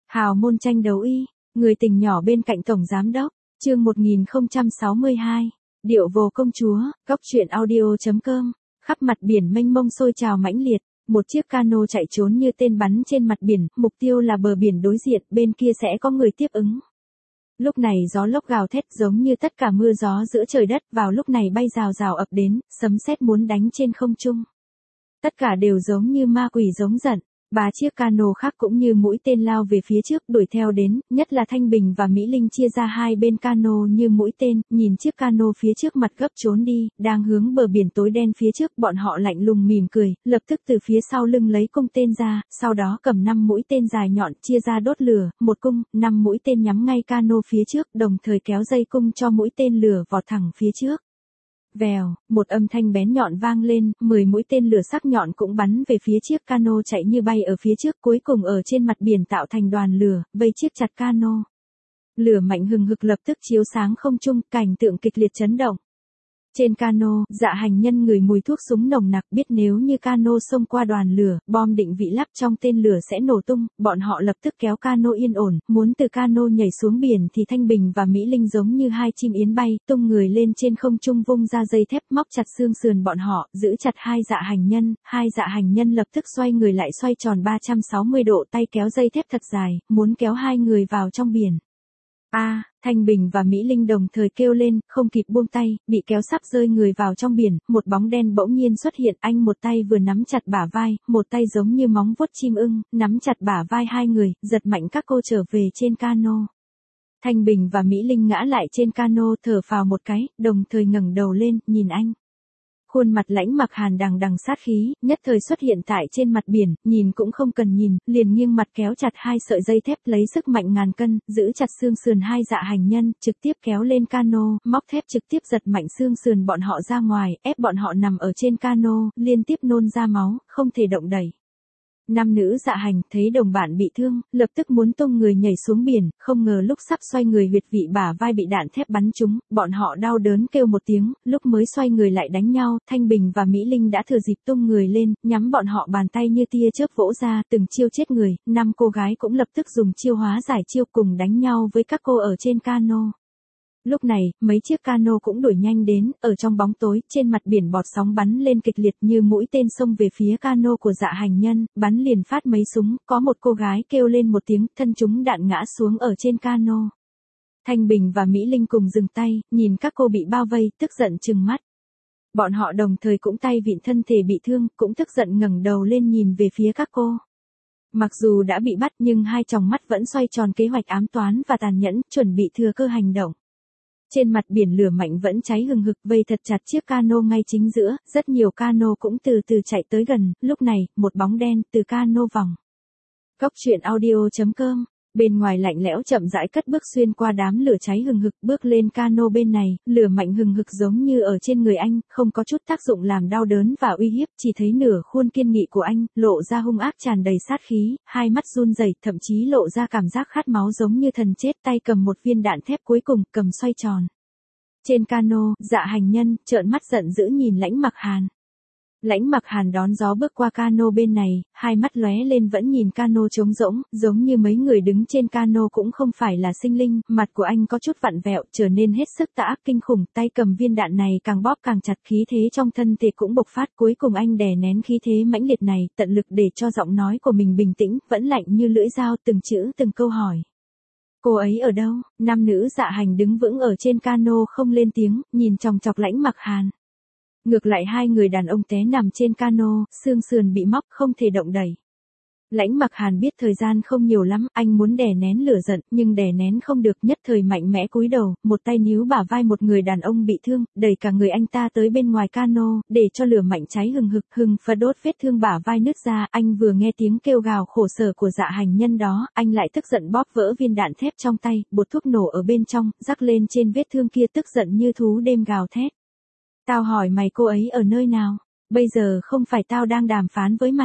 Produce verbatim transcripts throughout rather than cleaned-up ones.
Hào môn tranh đấu y, người tình nhỏ bên cạnh tổng giám đốc, chương một nghìn không trăm sáu mươi hai, điệu vồ công chúa, góc truyện audio.com, khắp mặt biển mênh mông sôi trào mãnh liệt, một chiếc cano chạy trốn như tên bắn trên mặt biển, mục tiêu là bờ biển đối diện, bên kia sẽ có người tiếp ứng. Lúc này gió lốc gào thét giống như tất cả mưa gió giữa trời đất, vào lúc này bay rào rào ập đến, sấm sét muốn đánh trên không trung. Tất cả đều giống như ma quỷ giống giận. Ba chiếc cano khác cũng như mũi tên lao về phía trước đuổi theo đến, nhất là Thanh Bình và Mỹ Linh chia ra hai bên cano như mũi tên, nhìn chiếc cano phía trước mặt gấp trốn đi, đang hướng bờ biển tối đen phía trước, bọn họ lạnh lùng mỉm cười, lập tức từ phía sau lưng lấy cung tên ra, sau đó cầm năm mũi tên dài nhọn chia ra đốt lửa, một cung, năm mũi tên nhắm ngay cano phía trước, đồng thời kéo dây cung cho mũi tên lửa vọt thẳng phía trước. Vèo, một âm thanh bén nhọn vang lên, mười mũi tên lửa sắc nhọn cũng bắn về phía chiếc cano chạy như bay ở phía trước, cuối cùng ở trên mặt biển tạo thành đoàn lửa, vây chiếc chặt cano. Lửa mạnh hừng hực lập tức chiếu sáng không trung, cảnh tượng kịch liệt chấn động. Trên cano, Dạ Hành Nhân ngửi mùi thuốc súng nồng nặc, biết nếu như cano xông qua đoàn lửa, bom định vị lắp trong tên lửa sẽ nổ tung, bọn họ lập tức kéo cano yên ổn, muốn từ cano nhảy xuống biển thì Thanh Bình và Mỹ Linh giống như hai chim yến bay, tung người lên trên không trung vung ra dây thép móc chặt xương sườn bọn họ, giữ chặt hai Dạ Hành Nhân, hai Dạ Hành Nhân lập tức xoay người lại xoay tròn ba trăm sáu mươi độ tay kéo dây thép thật dài, muốn kéo hai người vào trong biển. A, à, Thanh Bình và Mỹ Linh đồng thời kêu lên, không kịp buông tay, bị kéo sắp rơi người vào trong biển, một bóng đen bỗng nhiên xuất hiện, anh một tay vừa nắm chặt bả vai, một tay giống như móng vuốt chim ưng, nắm chặt bả vai hai người, giật mạnh các cô trở về trên cano. Thanh Bình và Mỹ Linh ngã lại trên cano thở phào một cái, đồng thời ngẩng đầu lên, nhìn anh. Khuôn mặt Lãnh Mặc Hàn đằng đằng sát khí, nhất thời xuất hiện tại trên mặt biển, nhìn cũng không cần nhìn, liền nghiêng mặt kéo chặt hai sợi dây thép lấy sức mạnh ngàn cân, giữ chặt xương sườn hai Dạ Hành Nhân, trực tiếp kéo lên cano, móc thép trực tiếp giật mạnh xương sườn bọn họ ra ngoài, ép bọn họ nằm ở trên cano, liên tiếp nôn ra máu, không thể động đậy. Nam nữ Dạ Hành thấy đồng bạn bị thương, lập tức muốn tung người nhảy xuống biển, không ngờ lúc sắp xoay người huyệt vị bả vai bị đạn thép bắn trúng, bọn họ đau đớn kêu một tiếng, lúc mới xoay người lại đánh nhau, Thanh Bình và Mỹ Linh đã thừa dịp tung người lên, nhắm bọn họ bàn tay như tia chớp vỗ ra, từng chiêu chết người, năm cô gái cũng lập tức dùng chiêu hóa giải chiêu cùng đánh nhau với các cô ở trên cano. Lúc này, mấy chiếc cano cũng đuổi nhanh đến, ở trong bóng tối, trên mặt biển bọt sóng bắn lên kịch liệt như mũi tên xông về phía cano của Dạ Hành Nhân, bắn liền phát mấy súng, có một cô gái kêu lên một tiếng, thân chúng đạn ngã xuống ở trên cano. Thanh Bình và Mỹ Linh cùng dừng tay, nhìn các cô bị bao vây, tức giận trừng mắt. Bọn họ đồng thời cũng tay vịn thân thể bị thương, cũng tức giận ngẩng đầu lên nhìn về phía các cô. Mặc dù đã bị bắt nhưng hai tròng mắt vẫn xoay tròn kế hoạch ám toán và tàn nhẫn, chuẩn bị thừa cơ hành động. Trên mặt biển lửa mạnh vẫn cháy hừng hực vây thật chặt chiếc cano ngay chính giữa, rất nhiều cano cũng từ từ chạy tới gần, lúc này, một bóng đen từ cano vòng. Góc truyện audio.com, bên ngoài lạnh lẽo chậm rãi cất bước xuyên qua đám lửa cháy hừng hực bước lên cano bên này, lửa mạnh hừng hực giống như ở trên người anh, không có chút tác dụng làm đau đớn và uy hiếp, chỉ thấy nửa khuôn kiên nghị của anh, lộ ra hung ác tràn đầy sát khí, hai mắt run rẩy, thậm chí lộ ra cảm giác khát máu giống như thần chết, tay cầm một viên đạn thép cuối cùng, cầm xoay tròn. Trên cano, Dạ Hành Nhân, trợn mắt giận dữ nhìn Lãnh Mặc Hàn. Lãnh Mặc Hàn đón gió bước qua cano bên này, hai mắt lóe lên vẫn nhìn cano trống rỗng, giống như mấy người đứng trên cano cũng không phải là sinh linh, mặt của anh có chút vặn vẹo, trở nên hết sức tà ác kinh khủng, tay cầm viên đạn này càng bóp càng chặt, khí thế trong thân thể cũng bộc phát, cuối cùng anh đè nén khí thế mãnh liệt này, tận lực để cho giọng nói của mình bình tĩnh, vẫn lạnh như lưỡi dao, từng chữ từng câu hỏi. Cô ấy ở đâu? Nam nữ Dạ Hành đứng vững ở trên cano không lên tiếng, nhìn chòng chọc Lãnh Mặc Hàn. Ngược lại hai người đàn ông té nằm trên cano, xương sườn bị móc không thể động đậy. Lãnh Mặc Hàn biết thời gian không nhiều lắm, anh muốn đè nén lửa giận, nhưng đè nén không được, nhất thời mạnh mẽ cúi đầu, một tay níu bả vai một người đàn ông bị thương, đẩy cả người anh ta tới bên ngoài cano, để cho lửa mạnh cháy hừng hực, hừng phật đốt vết thương bả vai nứt ra, anh vừa nghe tiếng kêu gào khổ sở của Dạ Hành Nhân đó, anh lại tức giận bóp vỡ viên đạn thép trong tay, bột thuốc nổ ở bên trong, rắc lên trên vết thương kia, tức giận như thú đêm gào thét. Tao hỏi mày cô ấy ở nơi nào? Bây giờ không phải tao đang đàm phán với mày.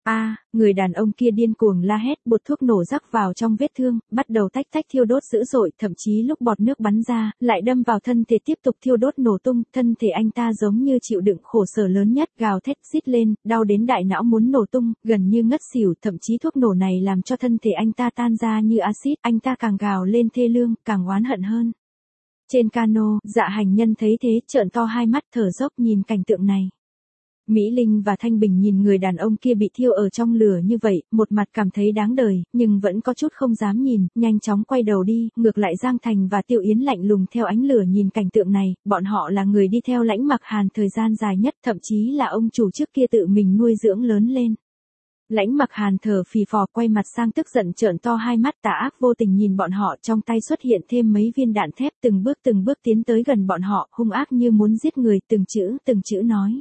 A, người đàn ông kia điên cuồng la hét, bột thuốc nổ rắc vào trong vết thương, bắt đầu tách tách thiêu đốt dữ dội, thậm chí lúc bọt nước bắn ra, lại đâm vào thân thể tiếp tục thiêu đốt nổ tung, thân thể anh ta giống như chịu đựng khổ sở lớn nhất, gào thét rít lên, đau đến đại não muốn nổ tung, gần như ngất xỉu, thậm chí thuốc nổ này làm cho thân thể anh ta tan ra như axit, anh ta càng gào lên thê lương, càng oán hận hơn. Trên cano, Dạ Hành Nhân thấy thế, trợn to hai mắt thở dốc nhìn cảnh tượng này. Mỹ Linh và Thanh Bình nhìn người đàn ông kia bị thiêu ở trong lửa như vậy, một mặt cảm thấy đáng đời, nhưng vẫn có chút không dám nhìn, nhanh chóng quay đầu đi, ngược lại Giang Thành và Tiêu Yến lạnh lùng theo ánh lửa nhìn cảnh tượng này, bọn họ là người đi theo Lãnh Mặc Hàn thời gian dài nhất, thậm chí là ông chủ trước kia tự mình nuôi dưỡng lớn lên. Lãnh Mặc Hàn thở phì phò quay mặt sang tức giận trợn to hai mắt tà ác vô tình nhìn bọn họ, trong tay xuất hiện thêm mấy viên đạn thép, từng bước từng bước tiến tới gần bọn họ, hung ác như muốn giết người, từng chữ từng chữ nói.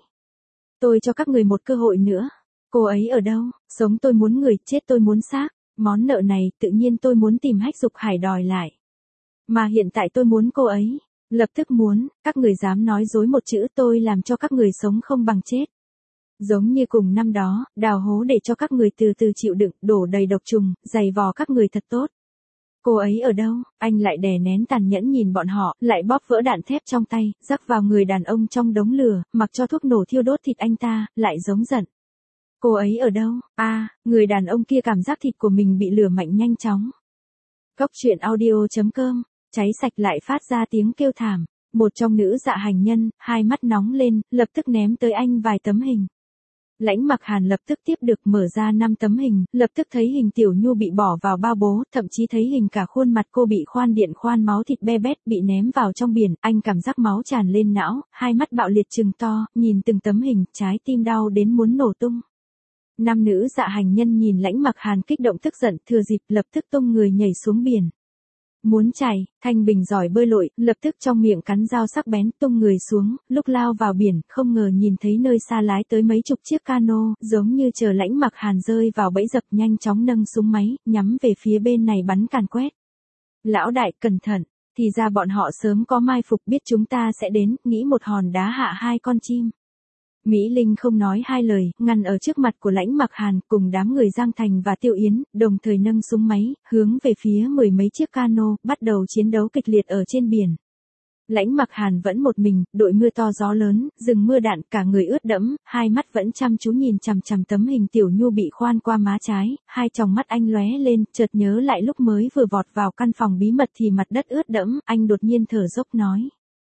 Tôi cho các người một cơ hội nữa. Cô ấy ở đâu? Sống tôi muốn người, chết tôi muốn xác. Món nợ này tự nhiên tôi muốn tìm Hách Dục Hải đòi lại. Mà hiện tại tôi muốn cô ấy. Lập tức muốn, các người dám nói dối một chữ tôi làm cho các người sống không bằng chết. Giống như cùng năm đó, đào hố để cho các người từ từ chịu đựng, đổ đầy độc trùng, giày vò các người thật tốt. Cô ấy ở đâu? Anh lại đè nén tàn nhẫn nhìn bọn họ, lại bóp vỡ đạn thép trong tay, rắc vào người đàn ông trong đống lửa, mặc cho thuốc nổ thiêu đốt thịt anh ta, lại giống giận. Cô ấy ở đâu? A, à, người đàn ông kia cảm giác thịt của mình bị lửa mạnh nhanh chóng. Cốc truyện audio chấm com, cháy sạch lại phát ra tiếng kêu thảm. Một trong nữ Dạ Hành Nhân, hai mắt nóng lên, lập tức ném tới anh vài tấm hình. Lãnh Mặc Hàn lập tức tiếp được mở ra năm tấm hình, lập tức thấy hình Tiểu Nhu bị bỏ vào bao bố, thậm chí thấy hình cả khuôn mặt cô bị khoan điện khoan máu thịt be bét bị ném vào trong biển, anh cảm giác máu tràn lên não, hai mắt bạo liệt trừng to, nhìn từng tấm hình, trái tim đau đến muốn nổ tung. Năm nữ Dạ Hành Nhân nhìn Lãnh Mặc Hàn kích động tức giận, thừa dịp lập tức tung người nhảy xuống biển. Muốn chạy, Thanh Bình giỏi bơi lội, lập tức trong miệng cắn dao sắc bén, tung người xuống, lúc lao vào biển, không ngờ nhìn thấy nơi xa lái tới mấy chục chiếc cano, giống như chờ Lãnh Mặc Hàn rơi vào bẫy dập, nhanh chóng nâng súng máy, nhắm về phía bên này bắn càn quét. Lão đại, cẩn thận, thì ra bọn họ sớm có mai phục, biết chúng ta sẽ đến, nghĩ một hòn đá hạ hai con chim. Mỹ Linh không nói hai lời, ngăn ở trước mặt của Lãnh Mặc Hàn, cùng đám người Giang Thành và Tiêu Yến, đồng thời nâng súng máy, hướng về phía mười mấy chiếc cano, bắt đầu chiến đấu kịch liệt ở trên biển. Lãnh Mặc Hàn vẫn một mình, đội mưa to gió lớn, rừng mưa đạn, cả người ướt đẫm, hai mắt vẫn chăm chú nhìn chằm chằm tấm hình Tiểu Nhu bị khoan qua má trái, hai tròng mắt anh lóe lên, chợt nhớ lại lúc mới vừa vọt vào căn phòng bí mật thì mặt đất ướt đẫm, anh đột nhiên thở dốc nói.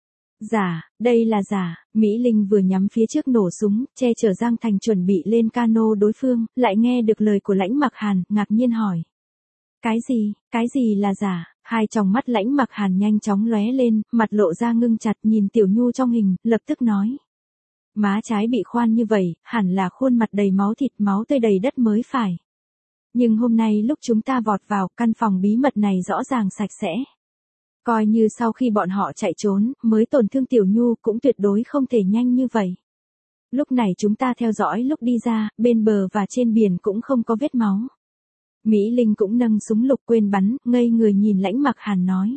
Giả, đây là giả, Mỹ Linh vừa nhắm phía trước nổ súng, che chở Giang Thành chuẩn bị lên cano đối phương, lại nghe được lời của Lãnh Mặc Hàn, ngạc nhiên hỏi. Cái gì, cái gì là giả? Hai tròng mắt Lãnh Mặc Hàn nhanh chóng lóe lên, mặt lộ ra ngưng chặt nhìn Tiểu Nhu trong hình, lập tức nói. Má trái bị khoan như vậy, hẳn là khuôn mặt đầy máu thịt máu tươi đầy đất mới phải. Nhưng hôm nay lúc chúng ta vọt vào, căn phòng bí mật này rõ ràng sạch sẽ. Coi như sau khi bọn họ chạy trốn, mới tổn thương Tiểu Nhu cũng tuyệt đối không thể nhanh như vậy. Lúc này chúng ta theo dõi lúc đi ra, bên bờ và trên biển cũng không có vết máu. Mỹ Linh cũng nâng súng lục quên bắn, ngây người nhìn Lãnh Mặc Hàn nói.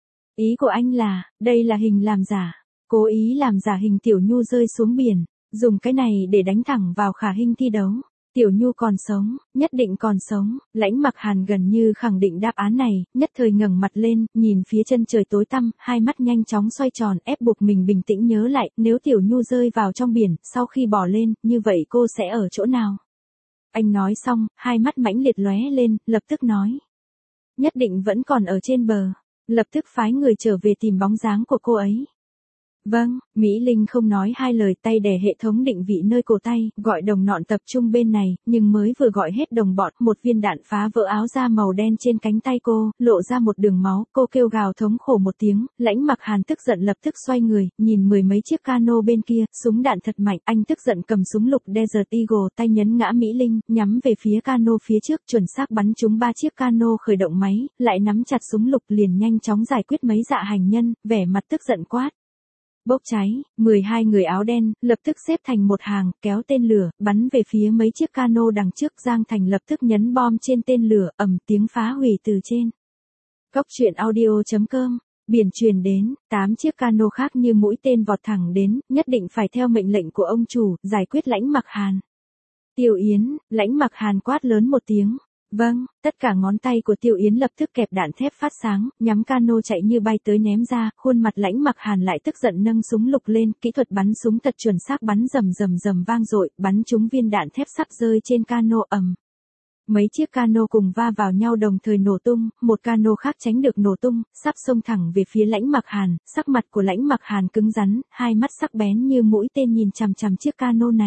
Ý của anh là, đây là hình làm giả, cố ý làm giả hình Tiểu Nhu rơi xuống biển, dùng cái này để đánh thẳng vào Khả Hinh thi đấu. Tiểu Nhu còn sống, nhất định còn sống, Lãnh Mặc Hàn gần như khẳng định đáp án này, nhất thời ngẩng mặt lên, nhìn phía chân trời tối tăm, hai mắt nhanh chóng xoay tròn, ép buộc mình bình tĩnh nhớ lại, nếu Tiểu Nhu rơi vào trong biển, sau khi bỏ lên, như vậy cô sẽ ở chỗ nào? Anh nói xong, hai mắt mãnh liệt lóe lên, lập tức nói. Nhất định vẫn còn ở trên bờ, lập tức phái người trở về tìm bóng dáng của cô ấy. Vâng, Mỹ Linh không nói hai lời, tay đè hệ thống định vị nơi cổ tay, gọi đồng nọn tập trung bên này, nhưng mới vừa gọi hết đồng bọn, một viên đạn phá vỡ áo da màu đen trên cánh tay cô, lộ ra một đường máu, cô kêu gào thống khổ một tiếng, Lãnh Mặc Hàn tức giận lập tức xoay người, nhìn mười mấy chiếc cano bên kia, súng đạn thật mạnh, anh tức giận cầm súng lục Desert Eagle, tay nhấn ngã Mỹ Linh, nhắm về phía cano phía trước, chuẩn xác bắn trúng ba chiếc cano khởi động máy, lại nắm chặt súng lục liền nhanh chóng giải quyết mấy Dạ Hành Nhân, vẻ mặt tức giận quát. Bốc cháy, mười hai người áo đen, lập tức xếp thành một hàng, kéo tên lửa, bắn về phía mấy chiếc cano đằng trước. Giang Thành lập tức nhấn bom trên tên lửa, ầm tiếng phá hủy từ trên. Cốc truyện audio chấm com, biển truyền đến, tám chiếc cano khác như mũi tên vọt thẳng đến, nhất định phải theo mệnh lệnh của ông chủ, giải quyết Lãnh Mặc Hàn. Tiêu Yến, Lãnh Mặc Hàn quát lớn một tiếng. Vâng, tất cả ngón tay của Tiêu Yến lập tức kẹp đạn thép phát sáng, nhắm cano chạy như bay tới ném ra, khuôn mặt Lãnh Mặc Hàn lại tức giận nâng súng lục lên, kỹ thuật bắn súng thật chuẩn xác bắn rầm rầm rầm vang dội, bắn trúng viên đạn thép sắp rơi trên cano ầm. Mấy chiếc cano cùng va vào nhau đồng thời nổ tung, một cano khác tránh được nổ tung, sắp xông thẳng về phía Lãnh Mặc Hàn, sắc mặt của Lãnh Mặc Hàn cứng rắn, hai mắt sắc bén như mũi tên nhìn chằm chằm chiếc cano này.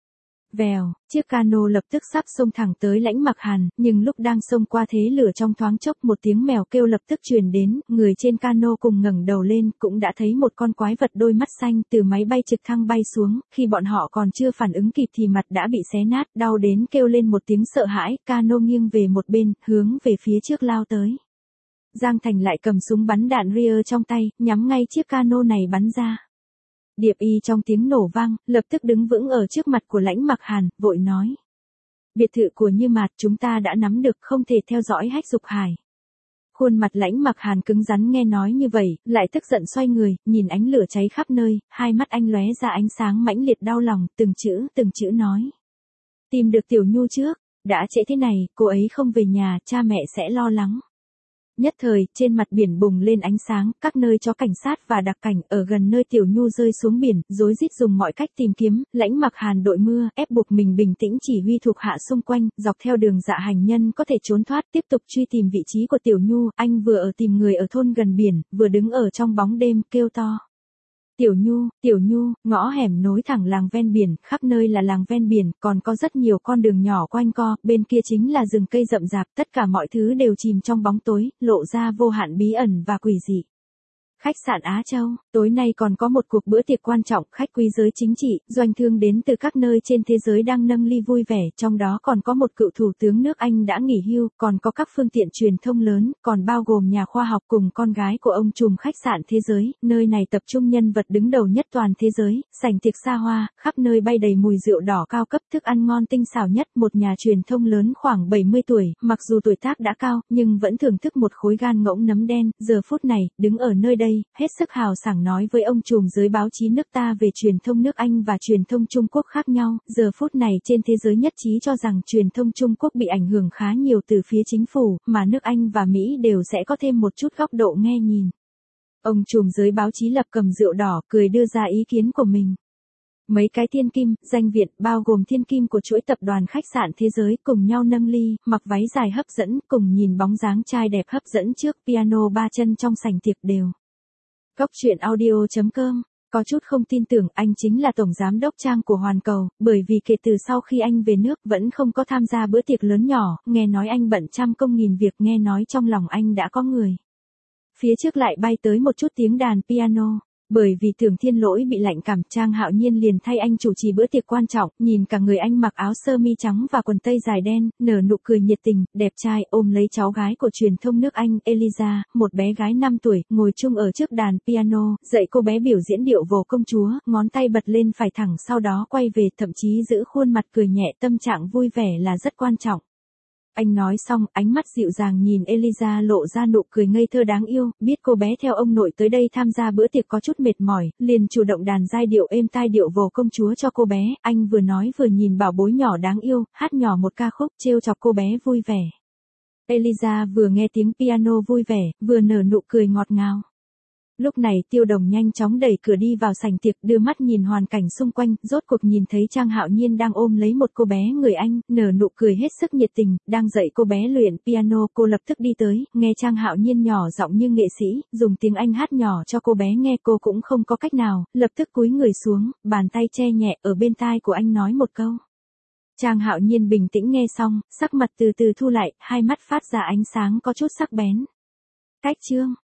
Vèo, chiếc cano lập tức sắp xông thẳng tới Lãnh Mặc Hàn, nhưng lúc đang xông qua thế lửa trong thoáng chốc một tiếng mèo kêu lập tức truyền đến, người trên cano cùng ngẩng đầu lên cũng đã thấy một con quái vật đôi mắt xanh từ máy bay trực thăng bay xuống, khi bọn họ còn chưa phản ứng kịp thì mặt đã bị xé nát, đau đến kêu lên một tiếng sợ hãi, cano nghiêng về một bên, hướng về phía trước lao tới. Giang Thành lại cầm súng bắn đạn Rear trong tay, nhắm ngay chiếc cano này bắn ra. Điệp Y trong tiếng nổ vang, lập tức đứng vững ở trước mặt của Lãnh Mặc Hàn, vội nói. Biệt thự của Như Mạt chúng ta đã nắm được, không thể theo dõi Hách Dục Hải. Khuôn mặt Lãnh Mặc Hàn cứng rắn nghe nói như vậy, lại tức giận xoay người, nhìn ánh lửa cháy khắp nơi, hai mắt anh lóe ra ánh sáng mãnh liệt đau lòng, từng chữ, từng chữ nói. Tìm được Tiểu Nhu trước, đã trễ thế này, cô ấy không về nhà, cha mẹ sẽ lo lắng. Nhất thời, trên mặt biển bùng lên ánh sáng, các nơi cho cảnh sát và đặc cảnh ở gần nơi Tiểu Nhu rơi xuống biển, rối rít dùng mọi cách tìm kiếm, Lãnh Mặc Hàn đội mưa, ép buộc mình bình tĩnh chỉ huy thuộc hạ xung quanh, dọc theo đường dạ hành nhân có thể trốn thoát, tiếp tục truy tìm vị trí của Tiểu Nhu, anh vừa ở tìm người ở thôn gần biển, vừa đứng ở trong bóng đêm, kêu to. Tiểu Nhu, Tiểu Nhu, ngõ hẻm nối thẳng làng ven biển, khắp nơi là làng ven biển, còn có rất nhiều con đường nhỏ quanh co, bên kia chính là rừng cây rậm rạp, tất cả mọi thứ đều chìm trong bóng tối, lộ ra vô hạn bí ẩn và quỷ dị. Khách sạn Á Châu, tối nay còn có một cuộc bữa tiệc quan trọng, khách quý giới chính trị, doanh thương đến từ các nơi trên thế giới đang nâng ly vui vẻ, trong đó còn có một cựu thủ tướng nước Anh đã nghỉ hưu, còn có các phương tiện truyền thông lớn, còn bao gồm nhà khoa học cùng con gái của ông trùm khách sạn thế giới, nơi này tập trung nhân vật đứng đầu nhất toàn thế giới, sảnh tiệc xa hoa, khắp nơi bay đầy mùi rượu đỏ cao cấp, thức ăn ngon tinh xảo nhất, một nhà truyền thông lớn khoảng bảy mươi tuổi, mặc dù tuổi tác đã cao, nhưng vẫn thưởng thức một khối gan ngỗng nấm đen, giờ phút này, đứng ở nơi đây, hết sức hào sảng nói với ông trùm giới báo chí nước ta về truyền thông nước Anh và truyền thông Trung Quốc khác nhau, giờ phút này trên thế giới nhất trí cho rằng truyền thông Trung Quốc bị ảnh hưởng khá nhiều từ phía chính phủ, mà nước Anh và Mỹ đều sẽ có thêm một chút góc độ nghe nhìn. Ông trùm giới báo chí lập cầm rượu đỏ, cười đưa ra ý kiến của mình. Mấy cái thiên kim, danh viện, bao gồm thiên kim của chuỗi tập đoàn khách sạn thế giới cùng nhau nâng ly, mặc váy dài hấp dẫn, cùng nhìn bóng dáng trai đẹp hấp dẫn trước piano ba chân trong sảnh tiệc đều. Góc truyện audio chấm com, có chút không tin tưởng anh chính là tổng giám đốc trang của Hoàn Cầu, bởi vì kể từ sau khi anh về nước vẫn không có tham gia bữa tiệc lớn nhỏ, nghe nói anh bận trăm công nghìn việc, nghe nói trong lòng anh đã có người. Phía trước lại bay tới một chút tiếng đàn piano. Bởi vì Tưởng Thiên Lỗi bị lạnh cảm, Trang Hạo Nhiên liền thay anh chủ trì bữa tiệc quan trọng, nhìn cả người anh mặc áo sơ mi trắng và quần tây dài đen, nở nụ cười nhiệt tình, đẹp trai, ôm lấy cháu gái của truyền thông nước Anh, Eliza, một bé gái năm tuổi, ngồi chung ở trước đàn piano, dạy cô bé biểu diễn điệu vồ công chúa, ngón tay bật lên phải thẳng sau đó quay về, thậm chí giữ khuôn mặt cười nhẹ, tâm trạng vui vẻ là rất quan trọng. Anh nói xong, ánh mắt dịu dàng nhìn Eliza lộ ra nụ cười ngây thơ đáng yêu, biết cô bé theo ông nội tới đây tham gia bữa tiệc có chút mệt mỏi, liền chủ động đàn giai điệu êm tai điệu vồ công chúa cho cô bé, anh vừa nói vừa nhìn bảo bối nhỏ đáng yêu, hát nhỏ một ca khúc trêu chọc cô bé vui vẻ. Eliza vừa nghe tiếng piano vui vẻ, vừa nở nụ cười ngọt ngào. Lúc này Tiêu Đồng nhanh chóng đẩy cửa đi vào sảnh tiệc, đưa mắt nhìn hoàn cảnh xung quanh, rốt cuộc nhìn thấy Trang Hạo Nhiên đang ôm lấy một cô bé người Anh, nở nụ cười hết sức nhiệt tình, đang dạy cô bé luyện piano, cô lập tức đi tới, nghe Trang Hạo Nhiên nhỏ giọng như nghệ sĩ, dùng tiếng Anh hát nhỏ cho cô bé nghe, cô cũng không có cách nào, lập tức cúi người xuống, bàn tay che nhẹ ở bên tai của anh nói một câu. Trang Hạo Nhiên bình tĩnh nghe xong, sắc mặt từ từ thu lại, hai mắt phát ra ánh sáng có chút sắc bén. Cách chương